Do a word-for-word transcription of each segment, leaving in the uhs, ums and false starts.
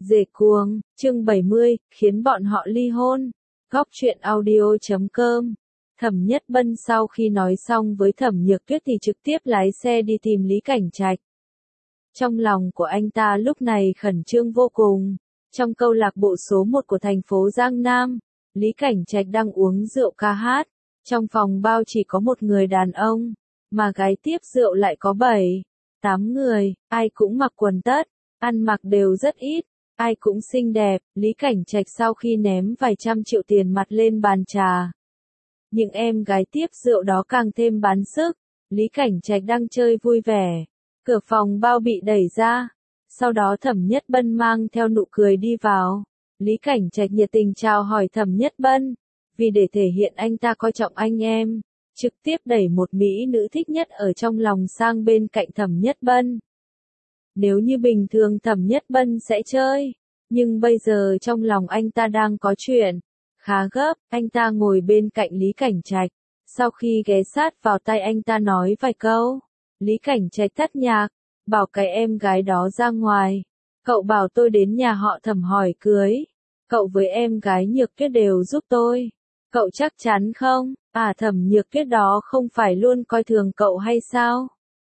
Dề cuồng, chương bảy mươi, khiến bọn họ ly hôn. Góc truyện audio chấm com. Thẩm Nhất Bân sau khi nói xong với Thẩm Nhược Tuyết thì trực tiếp lái xe đi tìm Lý Cảnh Trạch. Trong lòng của anh ta lúc này khẩn trương vô cùng. Trong câu lạc bộ số một của thành phố Giang Nam, Lý Cảnh Trạch đang uống rượu ca hát. Trong phòng bao chỉ có một người đàn ông, mà gái tiếp rượu lại có bảy, tám người, ai cũng mặc quần tất, ăn mặc đều rất ít, ai cũng xinh đẹp. Lý Cảnh Trạch sau khi ném vài trăm triệu tiền mặt lên bàn trà, những em gái tiếp rượu đó càng thêm bán sức. Lý Cảnh Trạch đang chơi vui vẻ, cửa phòng bao bị đẩy ra, sau đó Thẩm Nhất Bân mang theo nụ cười đi vào. Lý Cảnh Trạch nhiệt tình chào hỏi Thẩm Nhất Bân, vì để thể hiện anh ta coi trọng anh em, trực tiếp đẩy một mỹ nữ thích nhất ở trong lòng sang bên cạnh Thẩm Nhất Bân. Nếu như bình thường Thẩm Nhất Bân sẽ chơi, nhưng bây giờ trong lòng anh ta đang có chuyện khá gấp. Anh ta ngồi bên cạnh Lý Cảnh Trạch, sau khi ghé sát vào tai anh ta nói vài câu, Lý Cảnh Trạch tắt nhạc, bảo cái em gái đó ra ngoài. Cậu bảo tôi đến nhà họ Thẩm hỏi cưới, cậu với em gái Nhược Tuyết đều giúp tôi. Cậu chắc chắn không? À, Thẩm Nhược Tuyết đó không phải luôn coi thường cậu hay sao?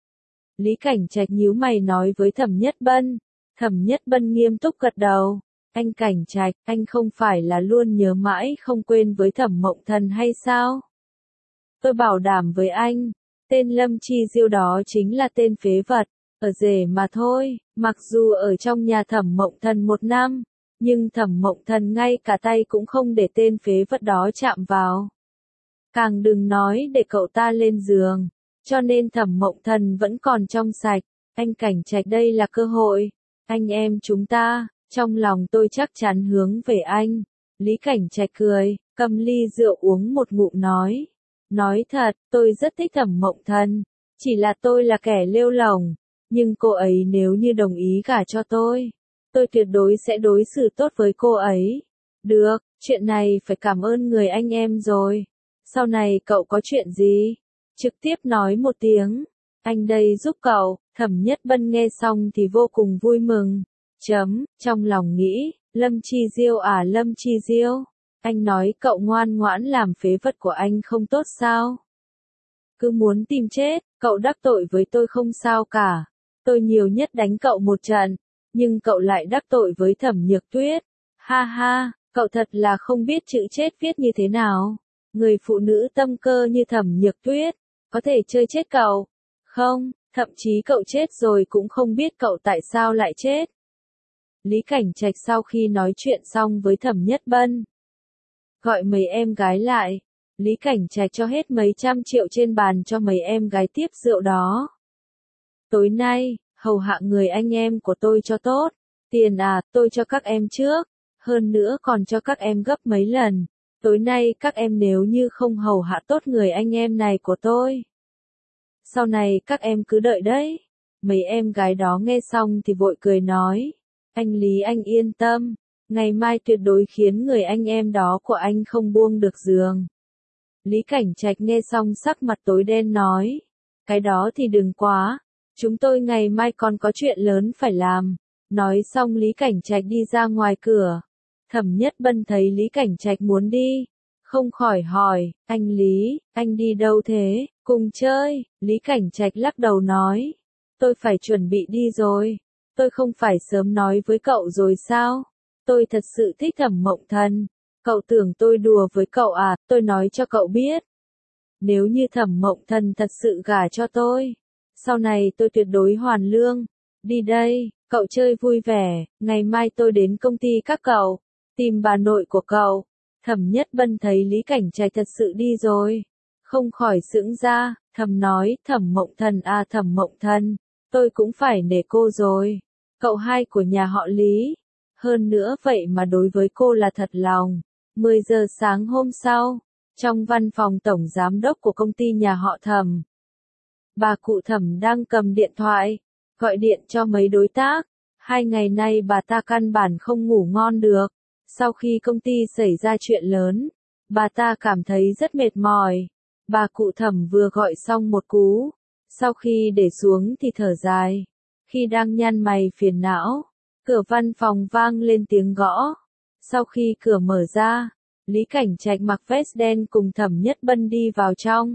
Lý Cảnh Trạch nhíu mày nói với Thẩm Nhất Bân. Thẩm Nhất Bân nghiêm túc gật đầu. Anh Cảnh Trạch, anh không phải là luôn nhớ mãi không quên với Thẩm Mộng Thần hay sao? Tôi bảo đảm với anh, tên Lâm Chi Diêu đó chính là tên phế vật, ở rể mà thôi. Mặc dù ở trong nhà Thẩm Mộng Thần một năm, nhưng Thẩm Mộng Thần ngay cả tay cũng không để tên phế vật đó chạm vào. Càng đừng nói để cậu ta lên giường, cho nên Thẩm Mộng Thần vẫn còn trong sạch. Anh Cảnh Trạch, đây là cơ hội, anh em chúng ta, trong lòng tôi chắc chắn hướng về anh. Lý Cảnh Trạch cười, cầm ly rượu uống một ngụm nói. Nói thật, tôi rất thích Thẩm Mộng Thần, chỉ là tôi là kẻ lêu lổng, nhưng cô ấy nếu như đồng ý gả cho tôi, tôi tuyệt đối sẽ đối xử tốt với cô ấy. Được, chuyện này phải cảm ơn người anh em rồi. Sau này cậu có chuyện gì, trực tiếp nói một tiếng, anh đây giúp cậu. Thẩm Nhất Bân nghe xong thì vô cùng vui mừng. Chấm, trong lòng nghĩ, Lâm Chi Diêu à Lâm Chi Diêu, anh nói cậu ngoan ngoãn làm phế vật của anh không tốt sao? Cứ muốn tìm chết, cậu đắc tội với tôi không sao cả. Tôi nhiều nhất đánh cậu một trận, nhưng cậu lại đắc tội với Thẩm Nhược Tuyết. Ha ha, cậu thật là không biết chữ chết viết như thế nào. Người phụ nữ tâm cơ như Thẩm Nhược Tuyết, có thể chơi chết cậu? Không, thậm chí cậu chết rồi cũng không biết cậu tại sao lại chết. Lý Cảnh Trạch sau khi nói chuyện xong với Thẩm Nhất Bân, gọi mấy em gái lại. Lý Cảnh Trạch cho hết mấy trăm triệu trên bàn cho mấy em gái tiếp rượu đó. Tối nay, hầu hạ người anh em của tôi cho tốt. Tiền à, tôi cho các em trước, hơn nữa còn cho các em gấp mấy lần. Tối nay các em nếu như không hầu hạ tốt người anh em này của tôi, sau này các em cứ đợi đấy. Mấy em gái đó nghe xong thì vội cười nói, anh Lý anh yên tâm, ngày mai tuyệt đối khiến người anh em đó của anh không buông được giường. Lý Cảnh Trạch nghe xong sắc mặt tối đen nói, cái đó thì đừng quá, chúng tôi ngày mai còn có chuyện lớn phải làm. Nói xong Lý Cảnh Trạch đi ra ngoài cửa. Thẩm Nhất Bân thấy Lý Cảnh Trạch muốn đi, không khỏi hỏi, anh Lý, anh đi đâu thế? Cùng chơi. Lý Cảnh Trạch lắc đầu nói, tôi phải chuẩn bị đi rồi. Tôi không phải sớm nói với cậu rồi sao? Tôi thật sự thích Thẩm Mộng Thần. Cậu tưởng tôi đùa với cậu à? Tôi nói cho cậu biết, nếu như Thẩm Mộng Thần thật sự gả cho tôi, sau này tôi tuyệt đối hoàn lương. Đi đây, cậu chơi vui vẻ, ngày mai tôi đến công ty các cậu, tìm bà nội của cậu. Thẩm Nhất Bân thấy Lý Cảnh Trạch thật sự đi rồi, không khỏi sững ra, thầm nói, Thẩm Mộng Thần à Thẩm Mộng Thần, tôi cũng phải nể cô rồi. Cậu hai của nhà họ Lý, hơn nữa vậy mà đối với cô là thật lòng. mười giờ sáng hôm sau, trong văn phòng tổng giám đốc của công ty nhà họ Thẩm, bà cụ Thẩm đang cầm điện thoại, gọi điện cho mấy đối tác. Hai ngày nay bà ta căn bản không ngủ ngon được. Sau khi công ty xảy ra chuyện lớn, bà ta cảm thấy rất mệt mỏi. Bà cụ Thẩm vừa gọi xong một cú, sau khi để xuống thì thở dài. Khi đang nhăn mày phiền não, Cửa văn phòng vang lên tiếng gõ. Sau khi cửa mở ra, Lý Cảnh Trạch mặc vest đen cùng Thẩm Nhất Bân đi vào trong.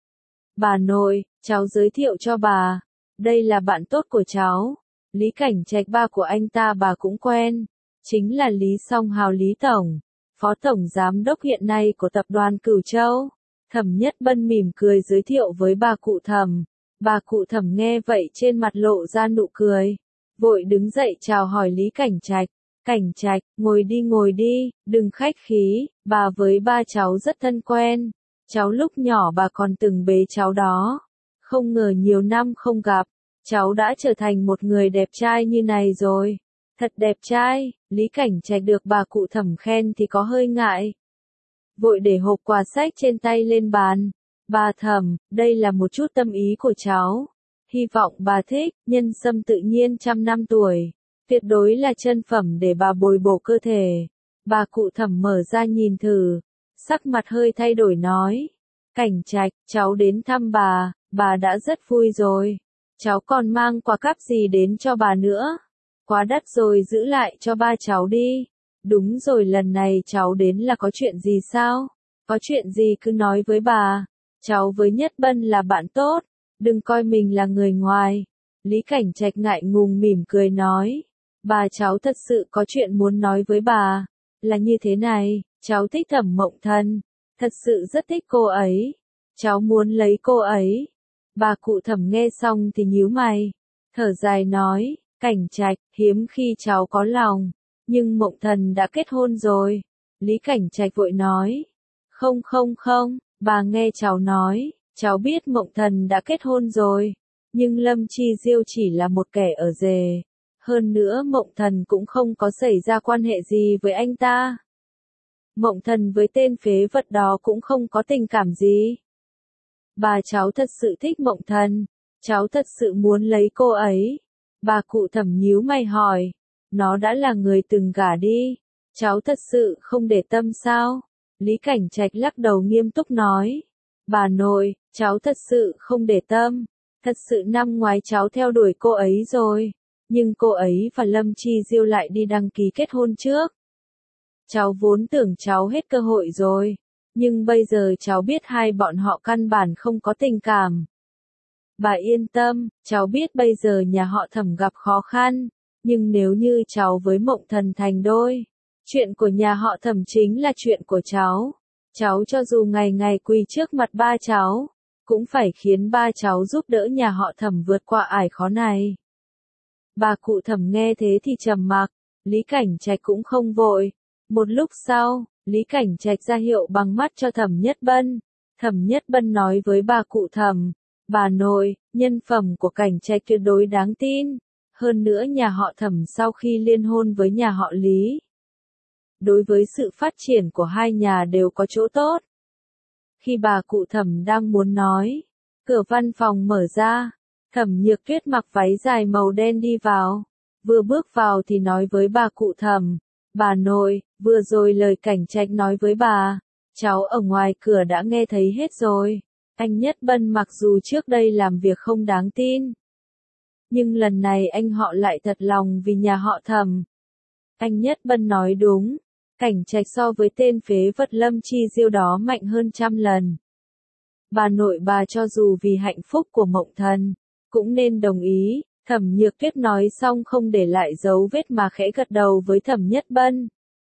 Bà nội, cháu giới thiệu cho bà. Đây là bạn tốt của cháu. Lý Cảnh Trạch ba của anh ta bà cũng quen. Chính là Lý Song Hào Lý Tổng, Phó Tổng Giám đốc hiện nay của tập đoàn Cửu Châu. Thẩm Nhất Bân mỉm cười giới thiệu với bà cụ Thẩm. Bà cụ Thẩm nghe vậy trên mặt lộ ra nụ cười. Vội đứng dậy chào hỏi Lý Cảnh Trạch. Cảnh Trạch, ngồi đi ngồi đi, đừng khách khí, bà với ba cháu rất thân quen. Cháu lúc nhỏ bà còn từng bế cháu đó. Không ngờ nhiều năm không gặp, cháu đã trở thành một người đẹp trai như này rồi. Thật đẹp trai, Lý Cảnh Trạch được bà cụ Thẩm khen thì có hơi ngại. Vội để hộp quà sách trên tay lên bàn. Bà Thẩm, đây là một chút tâm ý của cháu. Hy vọng bà thích, nhân sâm tự nhiên trăm năm tuổi. Tuyệt đối là chân phẩm để bà bồi bổ cơ thể. Bà cụ Thẩm mở ra nhìn thử. Sắc mặt hơi thay đổi nói. Cảnh Trạch, cháu đến thăm bà, bà đã rất vui rồi. Cháu còn mang quà cáp gì đến cho bà nữa? Quá đắt rồi giữ lại cho ba cháu đi. Đúng rồi, lần này cháu đến là có chuyện gì sao? Có chuyện gì cứ nói với bà. Cháu với Nhất Bân là bạn tốt. Đừng coi mình là người ngoài. Lý Cảnh Trạch ngại ngùng mỉm cười nói. Bà cháu thật sự có chuyện muốn nói với bà. Là như thế này, cháu thích Thẩm Mộng Thần. Thật sự rất thích cô ấy. Cháu muốn lấy cô ấy. Bà cụ Thẩm nghe xong thì nhíu mày. Thở dài nói, Cảnh Trạch, hiếm khi cháu có lòng. Nhưng Mộng Thần đã kết hôn rồi. Lý Cảnh Trạch vội nói. Không không không, bà nghe cháu nói. Cháu biết Mộng Thần đã kết hôn rồi. Nhưng Lâm Chi Diêu chỉ là một kẻ ở rể. Hơn nữa Mộng Thần cũng không có xảy ra quan hệ gì với anh ta. Mộng Thần với tên phế vật đó cũng không có tình cảm gì. Bà cháu thật sự thích Mộng Thần. Cháu thật sự muốn lấy cô ấy. Bà cụ Thẩm nhíu mày hỏi. Nó đã là người từng gả đi. Cháu thật sự không để tâm sao? Lý Cảnh Trạch lắc đầu nghiêm túc nói. Bà nội, cháu thật sự không để tâm. Thật sự năm ngoái cháu theo đuổi cô ấy rồi. Nhưng cô ấy và Lâm Chi Diêu lại đi đăng ký kết hôn trước. Cháu vốn tưởng cháu hết cơ hội rồi. Nhưng bây giờ cháu biết hai bọn họ căn bản không có tình cảm. Bà yên tâm, cháu biết bây giờ nhà họ Thẩm gặp khó khăn. Nhưng nếu như cháu với Mộng Thần thành đôi, chuyện của nhà họ Thẩm chính là chuyện của cháu. Cháu cho dù ngày ngày quỳ trước mặt ba cháu, cũng phải khiến ba cháu giúp đỡ nhà họ Thẩm vượt qua ải khó này. Bà cụ Thẩm nghe thế thì trầm mặc, Lý Cảnh Trạch cũng không vội. Một lúc sau, Lý Cảnh Trạch ra hiệu bằng mắt cho Thẩm Nhất Bân. Thẩm Nhất Bân nói với bà cụ Thẩm, bà nội, nhân phẩm của Cảnh Trạch tuyệt đối đáng tin. Hơn nữa nhà họ Thẩm sau khi liên hôn với nhà họ Lý, đối với sự phát triển của hai nhà đều có chỗ tốt. Khi bà cụ Thẩm đang muốn nói, cửa văn phòng mở ra, Thẩm Nhược Tuyết mặc váy dài màu đen đi vào. Vừa bước vào thì nói với bà cụ Thẩm, bà nội, vừa rồi lời Cảnh Trạch nói với bà, cháu ở ngoài cửa đã nghe thấy hết rồi. Anh Nhất Bân mặc dù trước đây làm việc không đáng tin, nhưng lần này anh họ lại thật lòng vì nhà họ Thẩm. Anh Nhất Bân nói đúng, Cảnh Trạch so với tên phế vật Lâm Chi Diêu đó mạnh hơn trăm lần. Bà nội bà cho dù vì hạnh phúc của Mộng Thần, cũng nên đồng ý. Thẩm Nhược Tuyết nói xong không để lại dấu vết mà khẽ gật đầu với Thẩm Nhất Bân.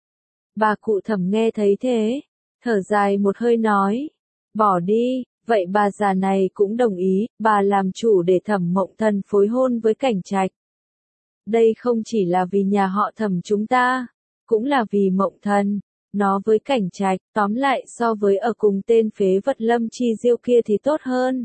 Bà cụ Thẩm nghe thấy thế, thở dài một hơi nói, bỏ đi, vậy bà già này cũng đồng ý, bà làm chủ để Thẩm Mộng Thần phối hôn với Cảnh Trạch. Đây không chỉ là vì nhà họ Thẩm chúng ta, cũng là vì Mộng Thần, nó với Cảnh Trạch, tóm lại so với ở cùng tên phế vật Lâm Chi Diêu kia thì tốt hơn.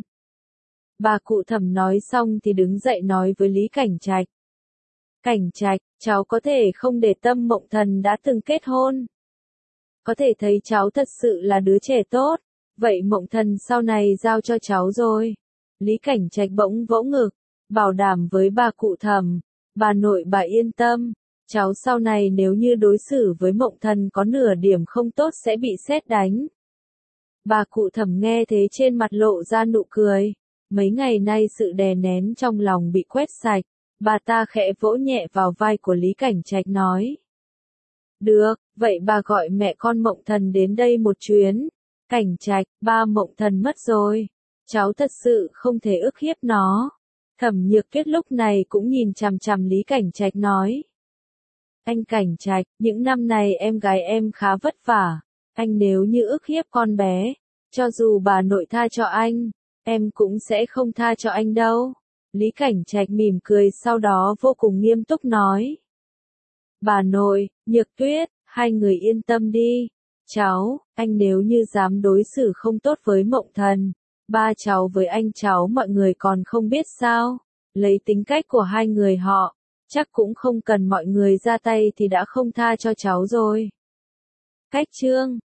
Bà cụ Thẩm nói xong thì đứng dậy nói với Lý Cảnh Trạch. Cảnh Trạch, cháu có thể không để tâm Mộng Thần đã từng kết hôn. Có thể thấy cháu thật sự là đứa trẻ tốt. Vậy Mộng Thần sau này giao cho cháu rồi. Lý Cảnh Trạch bỗng vỗ ngực, bảo đảm với bà cụ Thẩm. Bà nội bà yên tâm. Cháu sau này nếu như đối xử với Mộng Thần có nửa điểm không tốt sẽ bị sét đánh. Bà cụ Thẩm nghe thế trên mặt lộ ra nụ cười. Mấy ngày nay sự đè nén trong lòng bị quét sạch. Bà ta khẽ vỗ nhẹ vào vai của Lý Cảnh Trạch nói. Được, vậy bà gọi mẹ con Mộng Thần đến đây một chuyến. Cảnh Trạch, ba Mộng Thần mất rồi. Cháu thật sự không thể ức hiếp nó. Thẩm Nhược Tuyết lúc này cũng nhìn chằm chằm Lý Cảnh Trạch nói. Anh Cảnh Trạch, những năm này em gái em khá vất vả. Anh nếu như ức hiếp con bé, cho dù bà nội tha cho anh, em cũng sẽ không tha cho anh đâu. Lý Cảnh Trạch mỉm cười sau đó vô cùng nghiêm túc nói. Bà nội, Nhược Tuyết, hai người yên tâm đi. Cháu, anh nếu như dám đối xử không tốt với Mộng Thần, ba cháu với anh cháu mọi người còn không biết sao. Lấy tính cách của hai người họ, chắc cũng không cần mọi người ra tay thì đã không tha cho cháu rồi. Cách chương